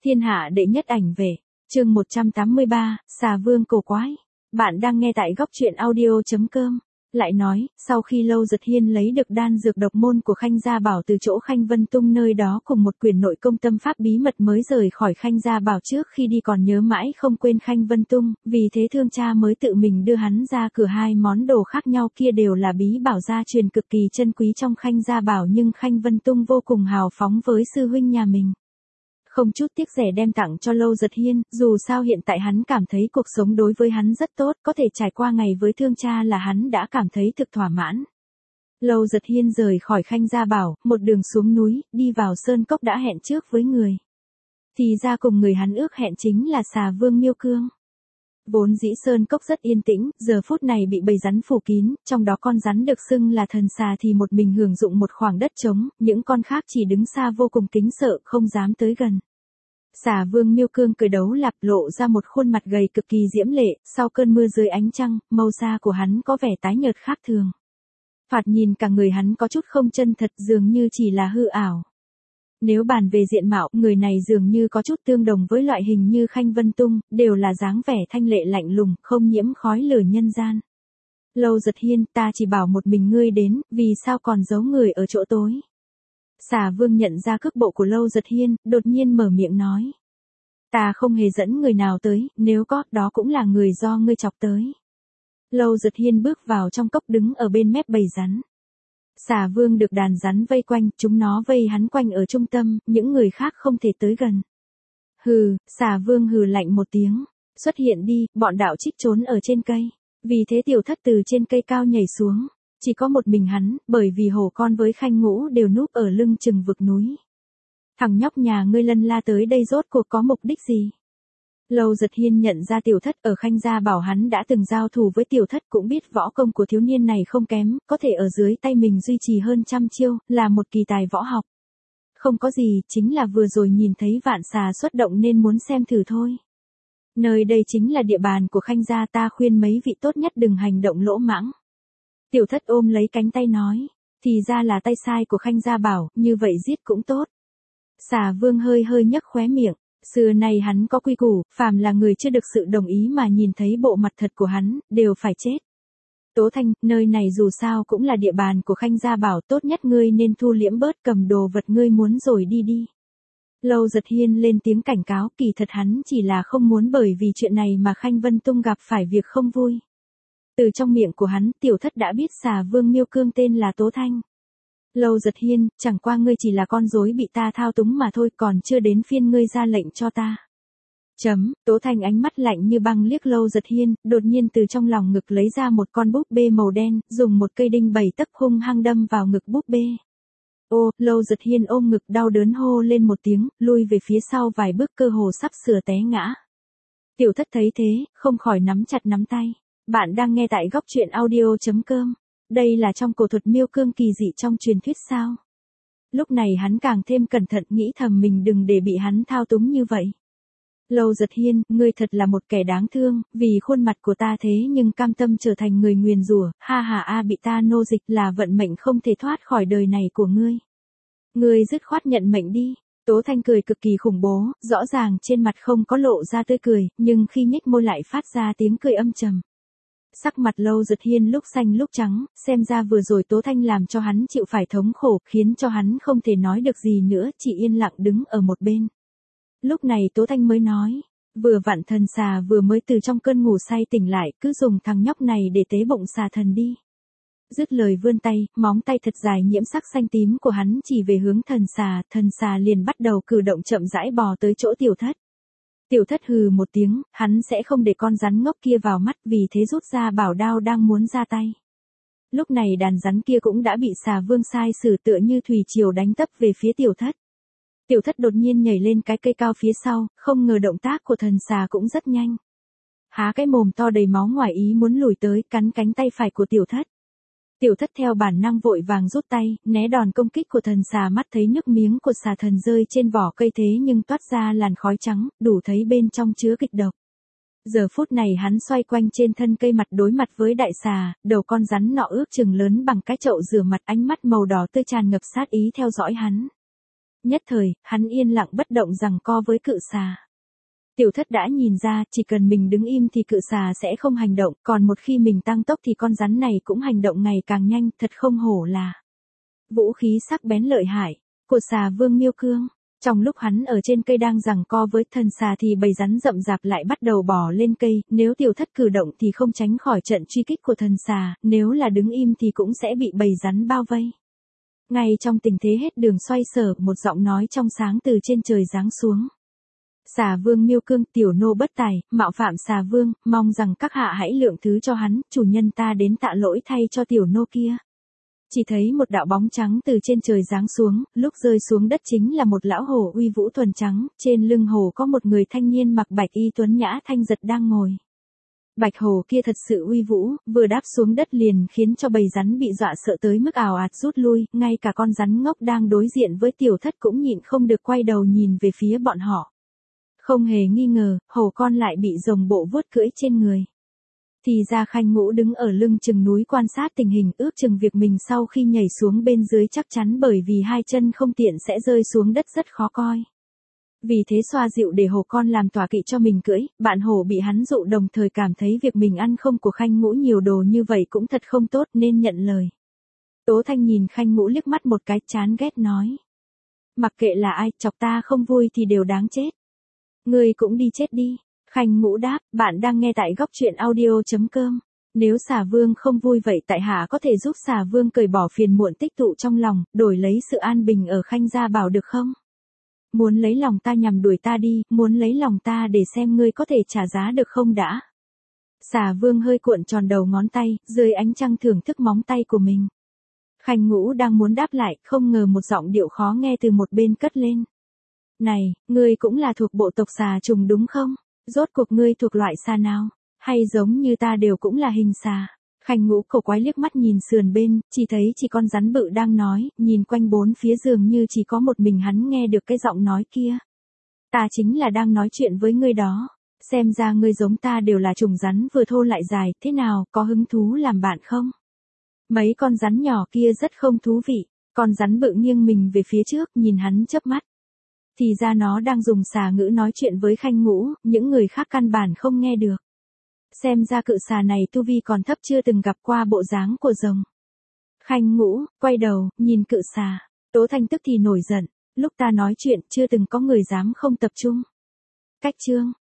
Thiên hạ đệ nhất ảnh vệ, chương 183, xà vương cổ quái. Bạn đang nghe tại góc truyện audio.com. Lại nói, sau khi Lâu Giật Hiên lấy được đan dược độc môn của Khanh Gia Bảo từ chỗ Khanh Vân Tung nơi đó cùng một quyển nội công tâm pháp bí mật mới rời khỏi Khanh Gia Bảo trước khi đi còn nhớ mãi không quên Khanh Vân Tung, vì thế thương cha mới tự mình đưa hắn ra cửa hai món đồ khác nhau kia đều là bí bảo gia truyền cực kỳ chân quý trong Khanh Gia Bảo nhưng Khanh Vân Tung vô cùng hào phóng với sư huynh nhà mình. Không chút tiếc rẻ đem tặng cho Lâu Giật Hiên, dù sao hiện tại hắn cảm thấy cuộc sống đối với hắn rất tốt, có thể trải qua ngày với thương cha là hắn đã cảm thấy thực thỏa mãn. Lâu Giật Hiên rời khỏi Khanh Gia Bảo, một đường xuống núi, đi vào sơn cốc đã hẹn trước với người. Thì ra cùng người hắn ước hẹn chính là xà vương Miêu Cương. Vốn dĩ sơn cốc rất yên tĩnh, giờ phút này bị bầy rắn phủ kín, trong đó con rắn được xưng là thần xà thì một mình hưởng dụng một khoảng đất trống, những con khác chỉ đứng xa vô cùng kính sợ, không dám tới gần. Xà vương Miêu Cương cười đấu lạp lộ ra một khuôn mặt gầy cực kỳ diễm lệ, sau cơn mưa dưới ánh trăng, màu da của hắn có vẻ tái nhợt khác thường. Thoạt nhìn cả người hắn có chút không chân thật dường như chỉ là hư ảo. Nếu bàn về diện mạo, người này dường như có chút tương đồng với loại hình như Khanh Vân Tung, đều là dáng vẻ thanh lệ lạnh lùng, không nhiễm khói lửa nhân gian. Lâu Giật Hiên, ta chỉ bảo một mình ngươi đến, vì sao còn giấu người ở chỗ tối. Xà vương nhận ra cước bộ của Lâu Giật Hiên, đột nhiên mở miệng nói. Ta không hề dẫn người nào tới, nếu có, đó cũng là người do ngươi chọc tới. Lâu Giật Hiên bước vào trong cốc đứng ở bên mép bầy rắn. Xà vương được đàn rắn vây quanh, chúng nó vây hắn quanh ở trung tâm, những người khác không thể tới gần. Hừ, xà vương hừ lạnh một tiếng. Xuất hiện đi, bọn đạo trích trốn ở trên cây. Vì thế tiểu thất từ trên cây cao nhảy xuống. Chỉ có một mình hắn, bởi vì hổ con với Khanh Ngũ đều núp ở lưng chừng vực núi. Thằng nhóc nhà ngươi lân la tới đây rốt cuộc có mục đích gì? Lâu Giật Hiên nhận ra tiểu thất ở Khanh Gia Bảo hắn đã từng giao thủ với tiểu thất cũng biết võ công của thiếu niên này không kém, có thể ở dưới tay mình duy trì hơn trăm chiêu, là một kỳ tài võ học. Không có gì, chính là vừa rồi nhìn thấy vạn xà xuất động nên muốn xem thử thôi. Nơi đây chính là địa bàn của Khanh Gia, ta khuyên mấy vị tốt nhất đừng hành động lỗ mãng. Tiểu thất ôm lấy cánh tay nói, thì ra là tay sai của Khanh Gia Bảo, như vậy giết cũng tốt. Xà vương hơi hơi nhấc khóe miệng, xưa nay hắn có quy củ, phàm là người chưa được sự đồng ý mà nhìn thấy bộ mặt thật của hắn, đều phải chết. Tố Thanh, nơi này dù sao cũng là địa bàn của Khanh Gia Bảo, tốt nhất ngươi nên thu liễm bớt cầm đồ vật ngươi muốn rồi đi đi. Lâu Giật Hiên lên tiếng cảnh cáo, kỳ thật hắn chỉ là không muốn bởi vì chuyện này mà Khanh Vân Tung gặp phải việc không vui. Từ trong miệng của hắn, tiểu thất đã biết xà vương Miêu Cương tên là Tố Thanh. Lâu Giật Hiên, chẳng qua ngươi chỉ là con rối bị ta thao túng mà thôi, còn chưa đến phiên ngươi ra lệnh cho ta. Tố Thanh ánh mắt lạnh như băng liếc Lâu Giật Hiên, đột nhiên từ trong lòng ngực lấy ra một con búp bê màu đen, dùng một cây đinh 7 tấc hung hăng đâm vào ngực búp bê. Ô, Lâu Giật Hiên ôm ngực đau đớn hô lên một tiếng, lui về phía sau vài bước cơ hồ sắp sửa té ngã. Tiểu thất thấy thế, không khỏi nắm chặt nắm tay. Bạn đang nghe tại góc truyện audio.com. Đây là trong cổ thuật Miêu Cương kỳ dị trong truyền thuyết sao? Lúc này hắn càng thêm cẩn thận nghĩ thầm mình đừng để bị hắn thao túng như vậy. Lâu Giật Hiên, ngươi thật là một kẻ đáng thương, vì khuôn mặt của ta thế nhưng cam tâm trở thành người nguyền rủa, ha ha a bị ta nô dịch là vận mệnh không thể thoát khỏi đời này của ngươi. Ngươi dứt khoát nhận mệnh đi. Tố Thanh cười cực kỳ khủng bố, rõ ràng trên mặt không có lộ ra tươi cười, nhưng khi nhếch môi lại phát ra tiếng cười âm trầm. Sắc mặt Lâu Giật Hiên lúc xanh lúc trắng, xem ra vừa rồi Tố Thanh làm cho hắn chịu phải thống khổ, khiến cho hắn không thể nói được gì nữa, chỉ yên lặng đứng ở một bên. Lúc này Tố Thanh mới nói, vừa vặn thần xà vừa mới từ trong cơn ngủ say tỉnh lại, cứ dùng thằng nhóc này để tế bụng xà thần đi. Dứt lời vươn tay, móng tay thật dài nhiễm sắc xanh tím của hắn chỉ về hướng thần xà liền bắt đầu cử động chậm rãi bò tới chỗ tiểu thất. Tiểu thất hừ một tiếng, hắn sẽ không để con rắn ngốc kia vào mắt, vì thế rút ra bảo đao đang muốn ra tay. Lúc này đàn rắn kia cũng đã bị xà vương sai sử tựa như thủy triều đánh tấp về phía tiểu thất. Tiểu thất đột nhiên nhảy lên cái cây cao phía sau, không ngờ động tác của thần xà cũng rất nhanh. Há cái mồm to đầy máu ngoài ý muốn lùi tới, cắn cánh tay phải của tiểu thất. Tiểu thất theo bản năng vội vàng rút tay, né đòn công kích của thần xà, mắt thấy nước miếng của xà thần rơi trên vỏ cây thế nhưng toát ra làn khói trắng, đủ thấy bên trong chứa kịch độc. Giờ phút này hắn xoay quanh trên thân cây mặt đối mặt với đại xà, đầu con rắn nọ ước chừng lớn bằng cái chậu rửa mặt, ánh mắt màu đỏ tươi tràn ngập sát ý theo dõi hắn. Nhất thời, hắn yên lặng bất động giằng co với cự xà. Tiểu thất đã nhìn ra, chỉ cần mình đứng im thì cự xà sẽ không hành động, còn một khi mình tăng tốc thì con rắn này cũng hành động ngày càng nhanh, thật không hổ là vũ khí sắc bén lợi hại của xà vương Miêu Cương. Trong lúc hắn ở trên cây đang giằng co với thần xà thì bầy rắn rậm rạp lại bắt đầu bò lên cây, nếu tiểu thất cử động thì không tránh khỏi trận truy kích của thần xà, nếu là đứng im thì cũng sẽ bị bầy rắn bao vây. Ngay trong tình thế hết đường xoay sở, một giọng nói trong sáng từ trên trời giáng xuống. Xà vương Miêu Cương, tiểu nô bất tài, mạo phạm xà vương, mong rằng các hạ hãy lượng thứ cho hắn, chủ nhân ta đến tạ lỗi thay cho tiểu nô kia. Chỉ thấy một đạo bóng trắng từ trên trời giáng xuống, lúc rơi xuống đất chính là một lão hổ uy vũ thuần trắng, trên lưng hổ có một người thanh niên mặc bạch y tuấn nhã thanh giật đang ngồi. Bạch hổ kia thật sự uy vũ, vừa đáp xuống đất liền khiến cho bầy rắn bị dọa sợ tới mức ào ạt rút lui, ngay cả con rắn ngốc đang đối diện với tiểu thất cũng nhịn không được quay đầu nhìn về phía bọn họ. Không hề nghi ngờ, hổ con lại bị rồng bộ vuốt cưỡi trên người. Thì ra Khanh Ngũ đứng ở lưng chừng núi quan sát tình hình, ước chừng việc mình sau khi nhảy xuống bên dưới chắc chắn bởi vì hai chân không tiện sẽ rơi xuống đất rất khó coi. Vì thế xoa dịu để hổ con làm tọa kỵ cho mình cưỡi, bạn hổ bị hắn dụ đồng thời cảm thấy việc mình ăn không của Khanh Ngũ nhiều đồ như vậy cũng thật không tốt nên nhận lời. Tố Thanh nhìn Khanh Ngũ liếc mắt một cái chán ghét nói. Mặc kệ là ai, chọc ta không vui thì đều đáng chết. Ngươi cũng đi chết đi. Khanh Ngũ đáp, bạn đang nghe tại góc truyện audio.com. Nếu xà vương không vui vậy tại hạ có thể giúp xà vương cởi bỏ phiền muộn tích tụ trong lòng, đổi lấy sự an bình ở Khanh gia bảo được không? Muốn lấy lòng ta nhằm đuổi ta đi, muốn lấy lòng ta để xem ngươi có thể trả giá được không đã? Xà vương hơi cuộn tròn đầu ngón tay, dưới ánh trăng thưởng thức móng tay của mình. Khanh Ngũ đang muốn đáp lại, không ngờ một giọng điệu khó nghe từ một bên cất lên. Này, ngươi cũng là thuộc bộ tộc xà trùng đúng không? Rốt cuộc ngươi thuộc loại xà nào? Hay giống như ta đều cũng là hình xà? Khanh Ngũ cổ quái liếc mắt nhìn sườn bên, chỉ thấy chỉ con rắn bự đang nói, nhìn quanh bốn phía dường như chỉ có một mình hắn nghe được cái giọng nói kia. Ta chính là đang nói chuyện với ngươi đó. Xem ra ngươi giống ta đều là trùng rắn vừa thô lại dài, thế nào, có hứng thú làm bạn không? Mấy con rắn nhỏ kia rất không thú vị, con rắn bự nghiêng mình về phía trước nhìn hắn chớp mắt. Thì ra nó đang dùng xà ngữ nói chuyện với Khanh Ngũ, những người khác căn bản không nghe được. Xem ra cự xà này tu vi còn thấp chưa từng gặp qua bộ dáng của rồng. Khanh Ngũ, quay đầu, nhìn cự xà. Tố Thanh tức thì nổi giận, lúc ta nói chuyện chưa từng có người dám không tập trung. Cách chương.